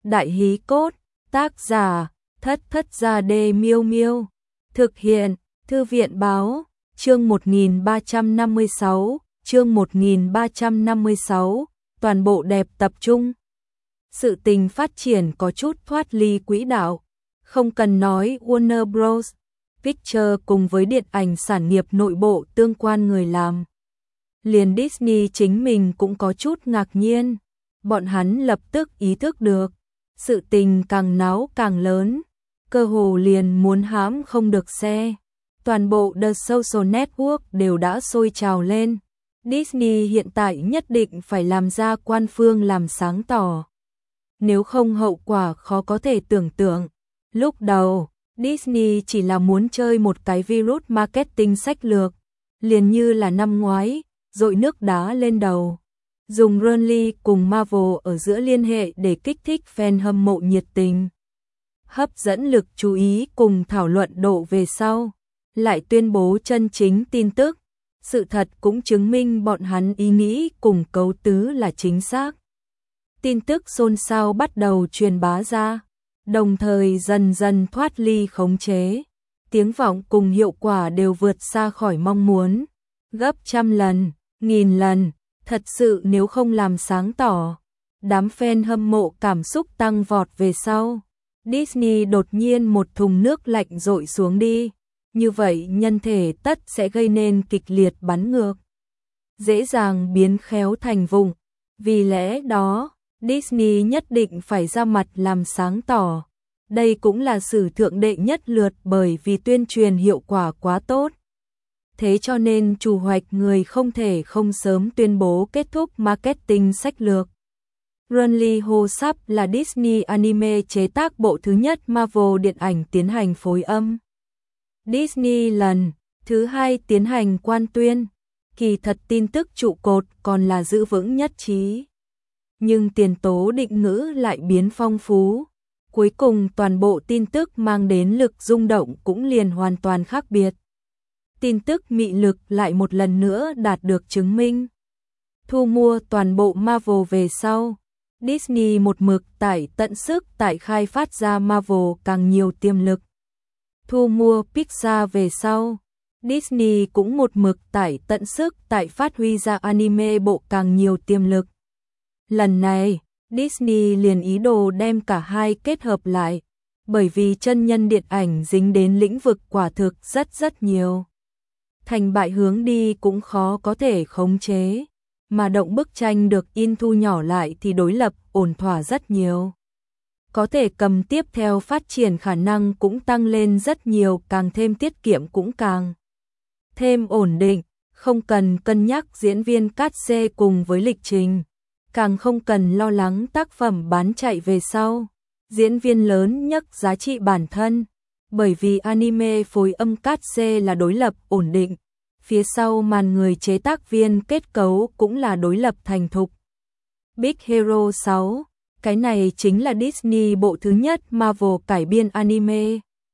Đại hí cốt, tác giả, Thất Thất Gia Đê Miêu Miêu. Thực hiện, Thư viện báo, chương 1356, chương 1356, toàn bộ đẹp tập trung. Sự tình phát triển có chút thoát ly quỹ đạo, không cần nói Warner Bros. Pictures cùng với điện ảnh sản nghiệp nội bộ tương quan người làm. Liền Disney chính mình cũng có chút ngạc nhiên, bọn hắn lập tức ý thức được, sự tình càng náo càng lớn, cơ hồ liền muốn hãm không được xe. Toàn bộ The Social Network đều đã sôi trào lên. Disney hiện tại nhất định phải làm ra quan phương làm sáng tỏ. Nếu không hậu quả khó có thể tưởng tượng. Lúc đầu, Disney chỉ là muốn chơi một cái virus marketing sách lược, liền như là năm ngoái, dội nước đá lên đầu. Dùng Runly cùng Marvel ở giữa liên hệ để kích thích fan hâm mộ nhiệt tình. Hấp dẫn lực chú ý cùng thảo luận độ về sau. Lại tuyên bố chân chính tin tức. Sự thật cũng chứng minh bọn hắn ý nghĩ cùng cấu tứ là chính xác. Tin tức xôn xao bắt đầu truyền bá ra, đồng thời dần dần thoát ly khống chế. Tiếng vọng cùng hiệu quả đều vượt xa khỏi mong muốn, gấp trăm lần, nghìn lần. Thật sự nếu không làm sáng tỏ, đám fan hâm mộ cảm xúc tăng vọt về sau. Disney đột nhiên một thùng nước lạnh dội xuống đi. Như vậy nhân thể tất sẽ gây nên kịch liệt bắn ngược, dễ dàng biến khéo thành vụng. Vì lẽ đó, Disney nhất định phải ra mặt làm sáng tỏ. Đây cũng là sử thượng đệ nhất lượt bởi vì tuyên truyền hiệu quả quá tốt. Thế cho nên chủ hoạch người không thể không sớm tuyên bố kết thúc marketing sách lược. Runly Ho Sắp là Disney Anime chế tác bộ thứ nhất Marvel điện ảnh tiến hành phối âm. Disney lần thứ hai tiến hành quan tuyên, kỳ thật tin tức trụ cột còn là giữ vững nhất trí. Nhưng tiền tố định ngữ lại biến phong phú. Cuối cùng toàn bộ tin tức mang đến lực rung động cũng liền hoàn toàn khác biệt. Tin tức mị lực lại một lần nữa đạt được chứng minh. Thu mua toàn bộ Marvel về sau, Disney một mực tải tận sức tại khai phát ra Marvel càng nhiều tiềm lực. Thu mua Pixar về sau, Disney cũng một mực tải tận sức tại phát huy ra anime bộ càng nhiều tiềm lực. Lần này, Disney liền ý đồ đem cả hai kết hợp lại, bởi vì chân nhân điện ảnh dính đến lĩnh vực quả thực rất nhiều. Thành bại hướng đi cũng khó có thể khống chế, mà động bức tranh được in thu nhỏ lại thì đối lập ổn thỏa rất nhiều. Có thể cầm tiếp theo phát triển khả năng cũng tăng lên rất nhiều, càng thêm tiết kiệm cũng càng thêm ổn định, không cần cân nhắc diễn viên cát xê cùng với lịch trình, càng không cần lo lắng tác phẩm bán chạy về sau. Diễn viên lớn nhất giá trị bản thân, bởi vì anime phối âm cát xê là đối lập ổn định, phía sau màn người chế tác viên kết cấu cũng là đối lập thành thục. Big Hero 6, cái này chính là Disney bộ thứ nhất Marvel cải biên anime.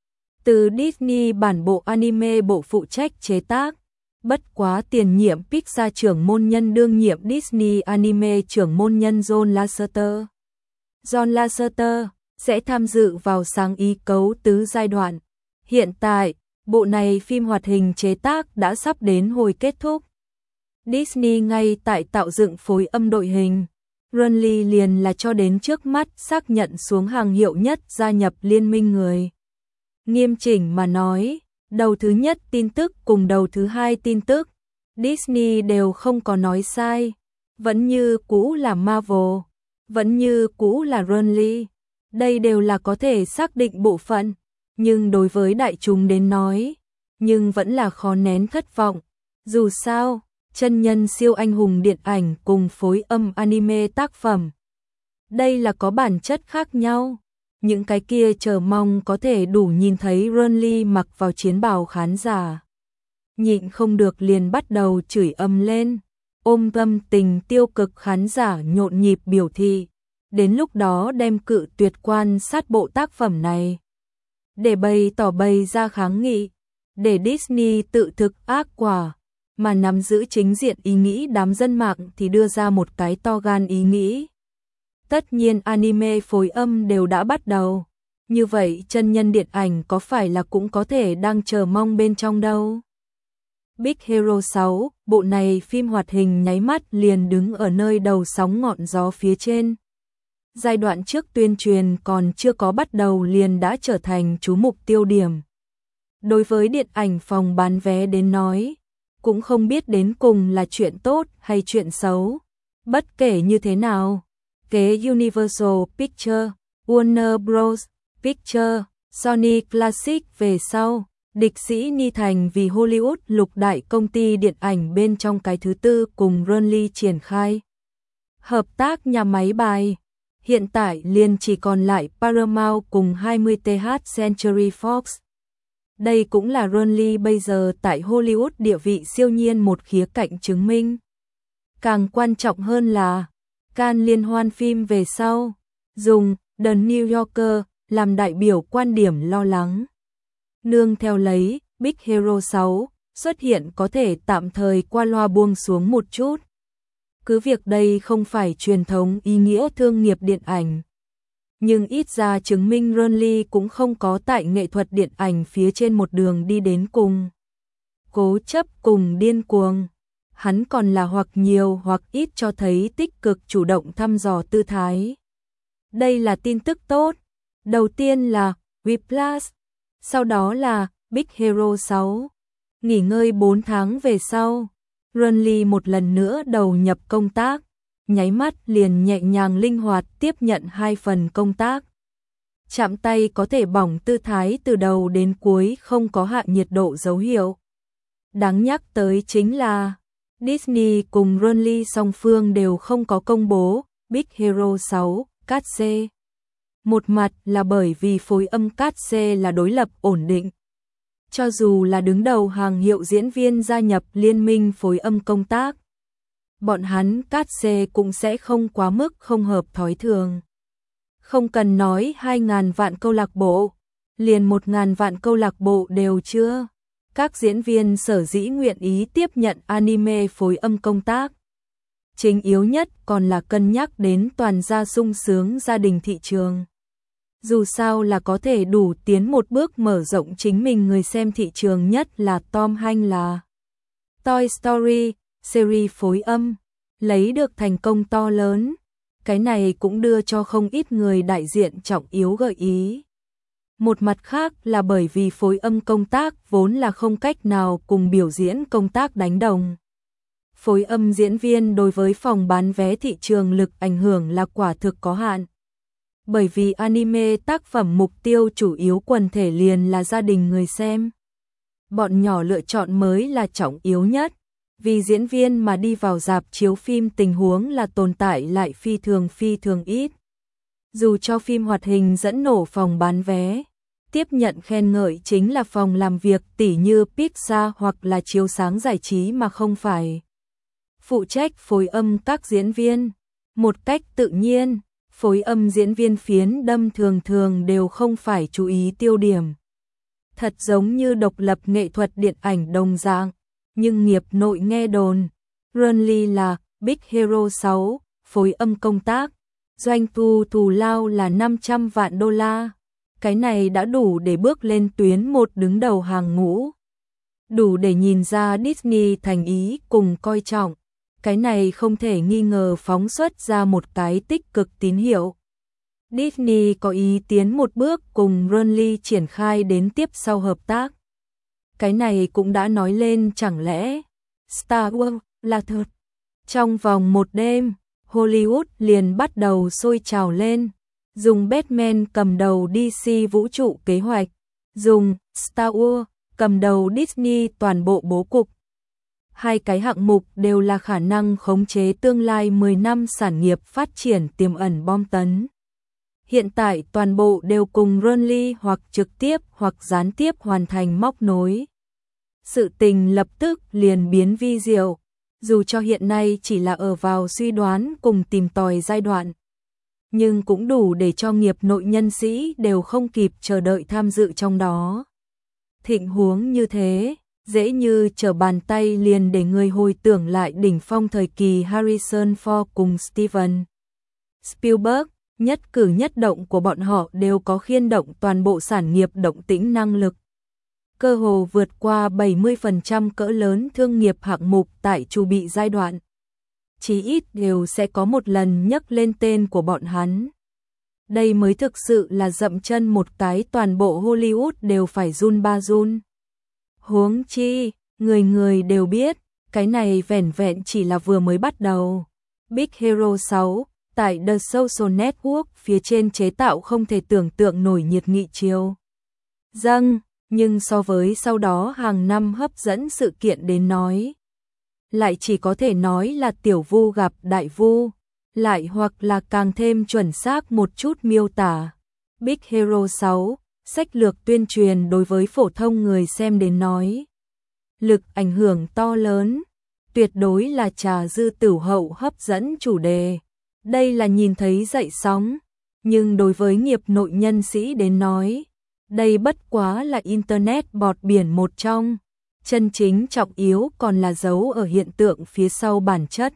Từ Disney bản bộ anime bộ phụ trách chế tác, bất quá tiền nhiệm Pixar trưởng môn nhân đương nhiệm Disney anime trưởng môn nhân John Lasseter. John Lasseter sẽ tham dự vào sáng ý cấu tứ giai đoạn. Hiện tại, bộ này phim hoạt hình chế tác đã sắp đến hồi kết thúc. Disney ngay tại tạo dựng phối âm đội hình. Runly liền là cho đến trước mắt xác nhận xuống hàng hiệu nhất gia nhập liên minh người. Nghiêm chỉnh mà nói, đầu thứ nhất tin tức cùng đầu thứ hai tin tức, Disney đều không có nói sai. Vẫn như cũ là Marvel, vẫn như cũ là Runly. Đây đều là có thể xác định bộ phận, nhưng đối với đại chúng đến nói, nhưng vẫn là khó nén thất vọng. Dù sao, chân nhân siêu anh hùng điện ảnh cùng phối âm anime tác phẩm, đây là có bản chất khác nhau. Những cái kia chờ mong có thể đủ nhìn thấy Runly mặc vào chiến bào khán giả, nhịn không được liền bắt đầu chửi ầm lên, ôm tâm tình tiêu cực khán giả nhộn nhịp biểu thị, đến lúc đó đem cự tuyệt quan sát bộ tác phẩm này. Để bày ra kháng nghị, để Disney tự thực ác quả, mà nắm giữ chính diện ý nghĩ đám dân mạng thì đưa ra một cái to gan ý nghĩ. Tất nhiên anime phối âm đều đã bắt đầu. Như vậy chân nhân điện ảnh có phải là cũng có thể đang chờ mong bên trong đâu. Big Hero 6, bộ này phim hoạt hình nháy mắt liền đứng ở nơi đầu sóng ngọn gió phía trên. Giai đoạn trước tuyên truyền còn chưa có bắt đầu liền đã trở thành chú mục tiêu điểm. Đối với điện ảnh phòng bán vé đến nói, cũng không biết đến cùng là chuyện tốt hay chuyện xấu. Bất kể như thế nào, kế Universal Pictures, Warner Bros. Pictures, Sony Classic về sau, địch sĩ Ni Thành vì Hollywood lục đại công ty điện ảnh bên trong cái thứ tư cùng Ronly triển khai hợp tác nhà máy bài. Hiện tại liền chỉ còn lại Paramount cùng 20th Century Fox. Đây cũng là Ronly bây giờ tại Hollywood địa vị siêu nhiên một khía cạnh chứng minh. Càng quan trọng hơn là, Cannes liên hoan phim về sau, dùng The New Yorker làm đại biểu quan điểm lo lắng. Nương theo lấy, Big Hero 6 xuất hiện có thể tạm thời qua loa buông xuống một chút. Cứ việc đây không phải truyền thống ý nghĩa thương nghiệp điện ảnh, nhưng ít ra chứng minh Ronly cũng không có tại nghệ thuật điện ảnh phía trên một đường đi đến cùng. Cố chấp cùng điên cuồng, hắn còn là hoặc nhiều hoặc ít cho thấy tích cực chủ động thăm dò tư thái. Đây là tin tức tốt. Đầu tiên là Whiplash, sau đó là Big Hero 6. Nghỉ ngơi 4 tháng về sau, Ronly một lần nữa đầu nhập công tác, nháy mắt liền nhẹ nhàng linh hoạt tiếp nhận 2 phần công tác. Chạm tay có thể bỏng tư thái từ đầu đến cuối không có hạ nhiệt độ dấu hiệu. Đáng nhắc tới chính là Disney cùng Ronly song phương đều không có công bố Big Hero 6 cát C. Một mặt là bởi vì phối âm cát C là đối lập ổn định. Cho dù là đứng đầu hàng hiệu diễn viên gia nhập liên minh phối âm công tác, bọn hắn cát C cũng sẽ không quá mức không hợp thói thường. Không cần nói 2.000 vạn câu lạc bộ, liền 1.000 vạn câu lạc bộ đều chưa. Các diễn viên sở dĩ nguyện ý tiếp nhận anime phối âm công tác. Chính yếu nhất còn là cân nhắc đến toàn gia sung sướng gia đình thị trường. Dù sao là có thể đủ tiến một bước mở rộng chính mình người xem thị trường, nhất là Tom Hanks là Toy Story, series phối âm, lấy được thành công to lớn. Cái này cũng đưa cho không ít người đại diện trọng yếu gợi ý. Một mặt khác là bởi vì phối âm công tác vốn là không cách nào cùng biểu diễn công tác đánh đồng. Phối âm diễn viên đối với phòng bán vé thị trường lực ảnh hưởng là quả thực có hạn. Bởi vì anime tác phẩm mục tiêu chủ yếu quần thể liền là gia đình người xem. Bọn nhỏ lựa chọn mới là trọng yếu nhất, vì diễn viên mà đi vào rạp chiếu phim tình huống là tồn tại lại phi thường ít. Dù cho phim hoạt hình dẫn nổ phòng bán vé, tiếp nhận khen ngợi chính là phòng làm việc tỉ như Pixar hoặc là chiếu sáng giải trí mà không phải phụ trách phối âm các diễn viên. Một cách tự nhiên, phối âm diễn viên phiến đâm thường đều không phải chú ý tiêu điểm. Thật giống như độc lập nghệ thuật điện ảnh đồng dạng, nhưng nghiệp nội nghe đồn, Ronly là Big Hero 6, phối âm công tác, doanh thu thù lao là 500 vạn đô la. Cái này đã đủ để bước lên tuyến một đứng đầu hàng ngũ. Đủ để nhìn ra Disney thành ý cùng coi trọng. Cái này không thể nghi ngờ phóng xuất ra một cái tích cực tín hiệu. Disney có ý tiến một bước cùng Ronly triển khai đến tiếp sau hợp tác. Cái này cũng đã nói lên chẳng lẽ Star Wars là thật. Trong vòng một đêm, Hollywood liền bắt đầu sôi trào lên. Dùng Batman cầm đầu DC vũ trụ kế hoạch, dùng Star Wars cầm đầu Disney toàn bộ bố cục. Hai cái hạng mục đều là khả năng khống chế tương lai 10 năm sản nghiệp phát triển tiềm ẩn bom tấn. Hiện tại toàn bộ đều cùng Ronly hoặc trực tiếp hoặc gián tiếp hoàn thành móc nối. Sự tình lập tức liền biến vi diệu, dù cho hiện nay chỉ là ở vào suy đoán cùng tìm tòi giai đoạn. Nhưng cũng đủ để cho nghiệp nội nhân sĩ đều không kịp chờ đợi tham dự trong đó. Thịnh huống như thế, dễ như trở bàn tay liền để người hồi tưởng lại đỉnh phong thời kỳ Harrison Ford cùng Steven Spielberg, nhất cử nhất động của bọn họ đều có khiên động toàn bộ sản nghiệp động tĩnh năng lực. Cơ hồ vượt qua 70% cỡ lớn thương nghiệp hạng mục tại chu bị giai đoạn. Chí ít đều sẽ có một lần nhắc lên tên của bọn hắn. Đây mới thực sự là dậm chân một cái toàn bộ Hollywood đều phải run ba run. Huống chi, người người đều biết, cái này vẻn vẹn chỉ là vừa mới bắt đầu. Big Hero 6, tại The Social Network phía trên chế tạo không thể tưởng tượng nổi nhiệt nghị chiều dâng, nhưng so với sau đó hàng năm hấp dẫn sự kiện đến nói, lại chỉ có thể nói là tiểu vu gặp đại vu, lại hoặc là càng thêm chuẩn xác một chút miêu tả. Big Hero 6, sách lược tuyên truyền đối với phổ thông người xem đến nói. Lực ảnh hưởng to lớn, tuyệt đối là trà dư tửu hậu hấp dẫn chủ đề. Đây là nhìn thấy dậy sóng, nhưng đối với nghiệp nội nhân sĩ đến nói, đây bất quá là internet bọt biển một trong, chân chính trọng yếu còn là giấu ở hiện tượng phía sau bản chất.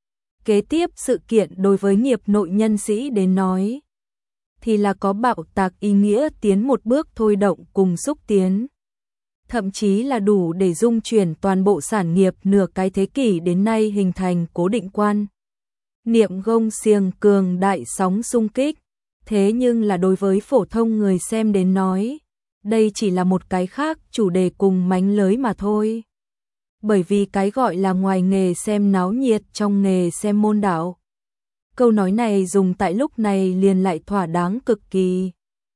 Kế tiếp sự kiện đối với nghiệp nội nhân sĩ đến nói, thì là có bạo tạc ý nghĩa tiến một bước thôi động cùng xúc tiến. Thậm chí là đủ để dung chuyển toàn bộ sản nghiệp nửa cái thế kỷ đến nay hình thành cố định quan. Niệm gông xiềng cường đại sóng xung kích, thế nhưng là đối với phổ thông người xem đến nói, đây chỉ là một cái khác chủ đề cùng mánh lới mà thôi. Bởi vì cái gọi là ngoài nghề xem náo nhiệt trong nghề xem môn đạo. Câu nói này dùng tại lúc này liền lại thỏa đáng cực kỳ.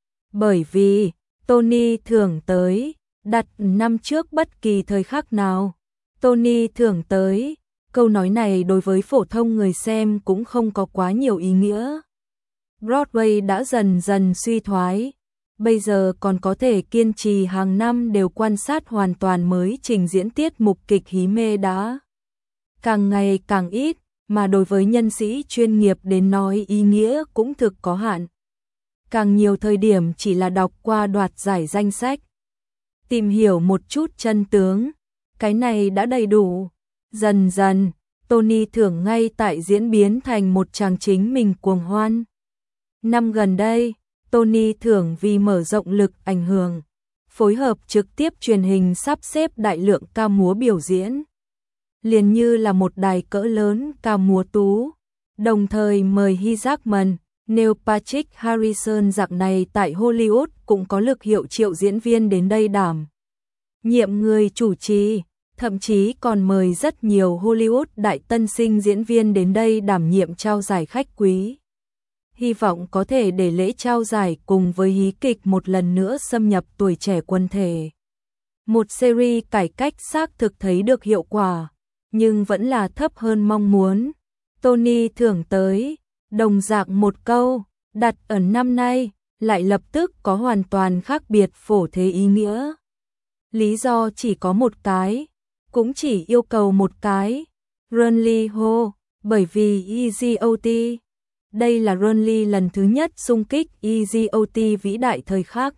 Bởi vì, Tony thưởng tới, đặt năm trước bất kỳ thời khắc nào. Tony thưởng tới, câu nói này đối với phổ thông người xem cũng không có quá nhiều ý nghĩa. Broadway đã dần dần suy thoái, bây giờ còn có thể kiên trì hàng năm đều quan sát hoàn toàn mới trình diễn tiết mục kịch hí mê đã càng ngày càng ít, mà đối với nhân sĩ chuyên nghiệp đến nói ý nghĩa cũng thực có hạn. Càng nhiều thời điểm chỉ là đọc qua đoạt giải danh sách, tìm hiểu một chút chân tướng, cái này đã đầy đủ. Dần dần, Tony thưởng ngay tại diễn biến thành một chàng chính mình cuồng hoan. Năm gần đây, Tony thưởng vì mở rộng lực ảnh hưởng, phối hợp trực tiếp truyền hình sắp xếp đại lượng ca múa biểu diễn. Liền như là một đài cỡ lớn ca múa tú, đồng thời mời Hugh Jackman, Neil Patrick Harrison dạng này tại Hollywood cũng có lực hiệu triệu diễn viên đến đây đảm nhiệm người chủ trì, thậm chí còn mời rất nhiều Hollywood đại tân sinh diễn viên đến đây đảm nhiệm trao giải khách quý. Hy vọng có thể để lễ trao giải cùng với hí kịch một lần nữa xâm nhập tuổi trẻ quân thể. Một series cải cách xác thực thấy được hiệu quả, nhưng vẫn là thấp hơn mong muốn. Tony thưởng tới, đồng dạng một câu, đặt ở năm nay, lại lập tức có hoàn toàn khác biệt phổ thế ý nghĩa. Lý do chỉ có một cái, cũng chỉ yêu cầu một cái, Run Lee Ho, bởi vì EGOT. Đây là Run Lee lần thứ nhất xung kích EGOT vĩ đại thời khắc.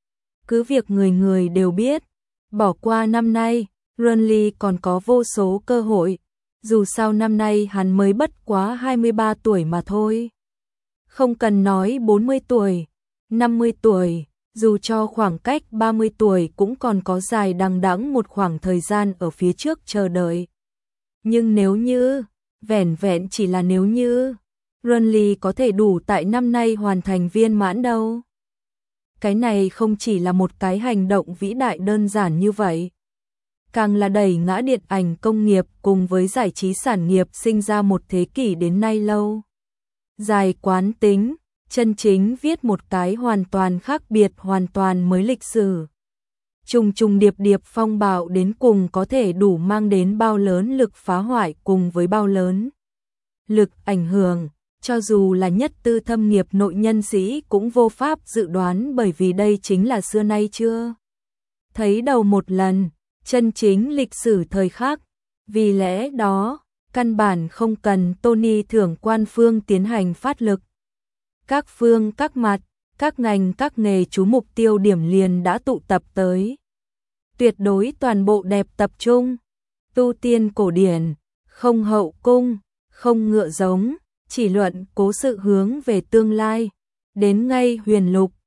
Cứ việc người người đều biết, bỏ qua năm nay, Run Lee còn có vô số cơ hội, dù sao năm nay hắn mới bất quá 23 tuổi mà thôi. Không cần nói 40 tuổi, 50 tuổi, dù cho khoảng cách 30 tuổi cũng còn có dài đằng đẵng một khoảng thời gian ở phía trước chờ đợi. Nhưng nếu như, vẻn vẹn chỉ là nếu như, Run Lee có thể đủ tại năm nay hoàn thành viên mãn đâu. Cái này không chỉ là một cái hành động vĩ đại đơn giản như vậy, càng là đẩy ngã điện ảnh công nghiệp cùng với giải trí sản nghiệp sinh ra một thế kỷ đến nay lâu. Dài quán tính, chân chính viết một cái hoàn toàn khác biệt hoàn toàn mới lịch sử. Trùng trùng điệp điệp phong bạo đến cùng có thể đủ mang đến bao lớn lực phá hoại cùng với bao lớn lực ảnh hưởng, cho dù là nhất tư thâm nghiệp nội nhân sĩ cũng vô pháp dự đoán, bởi vì đây chính là xưa nay chưa thấy đầu một lần, chân chính lịch sử thời khắc. Vì lẽ đó, căn bản không cần Tony thưởng quan phương tiến hành phát lực. Các phương các mặt, các ngành các nghề chú mục tiêu điểm liền đã tụ tập tới. Tuyệt đối toàn bộ đẹp tập trung, tu tiên cổ điển, không hậu cung, không ngựa giống, chỉ luận cố sự hướng về tương lai. Đến ngay huyền lục,